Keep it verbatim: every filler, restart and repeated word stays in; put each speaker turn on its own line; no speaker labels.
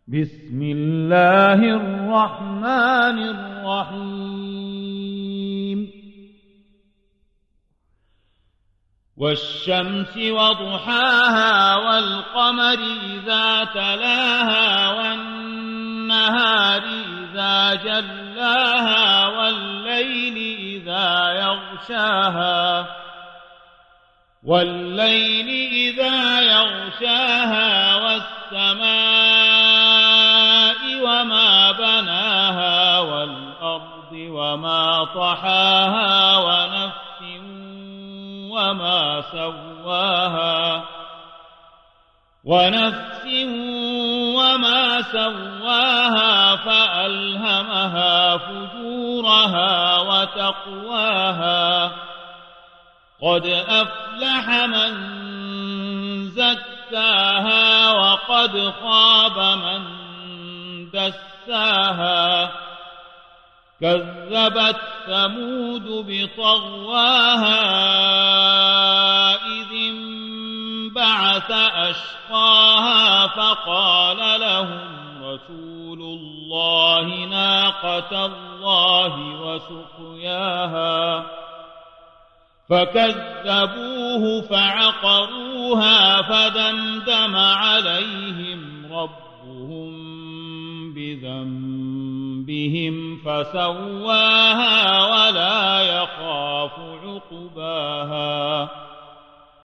بسم الله الرحمن الرحيم والشمس وضحاها والقمر إذا تلاها والنهار إذا جلاها والليل إذا يغشاها والليل إذا يغشاها والسماء وما بناها والأرض وما طحاها ونفس وما سواها ونفس وما سواها فألهمها فجورها وتقواها قد أفلح من زكاها وقد خاب من دساها كذبت ثمود بطغواها إذ انبعث أشقاها فقال لهم رسول الله ناقة الله وسقياها فكذبوه فعقروها فدمدم عليهم ربهم بذنبهم فسواها ولا يخاف